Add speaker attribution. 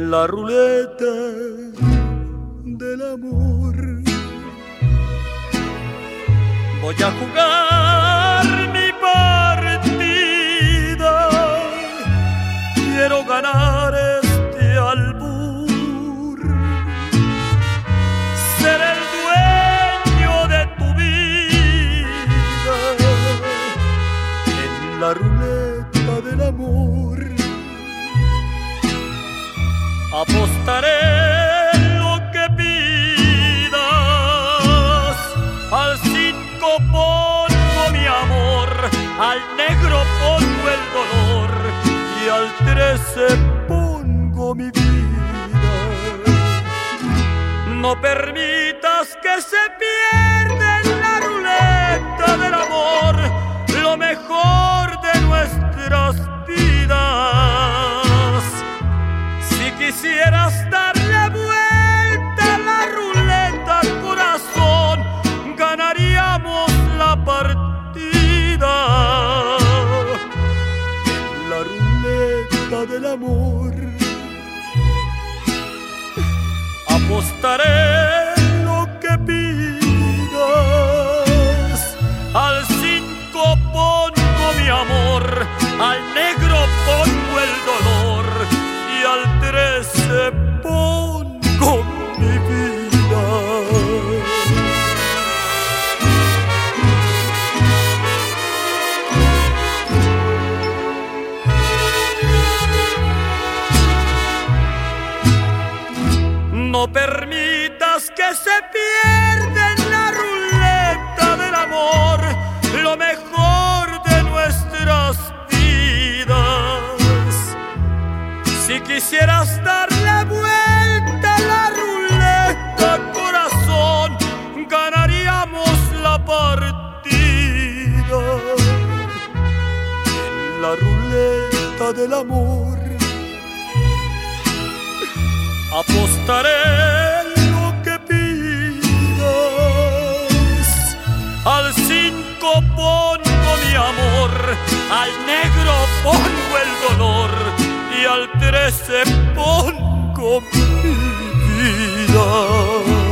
Speaker 1: la ruleta del amor. Voy a jugar mi partida, quiero ganar este albur, ser el dueño de tu vida en la ruleta del amor. Apostaré lo que pidas, al 5 pongo mi amor, al negro pongo el dolor y al 13 pongo mi vida. No permitas que se pierda en la ruleta del amor lo mejor de nuestras vidas. Si quisieras darle vuelta a la ruleta, corazón, ganaríamos la partida. En la ruleta del amor apostaré lo que pidas, al 5 pongo mi amor, al negro pongo el dolor y al 13 pongo mi vida. No permitas que se pierda en la ruleta del amor lo mejor de nuestras vidas. Si quisieras darle vuelta a la ruleta, corazón, ganaríamos la partida. En la ruleta del amor apostaré lo que pidas, al 5 pongo mi amor, al negro pongo el dolor y al 13 pongo mi vida.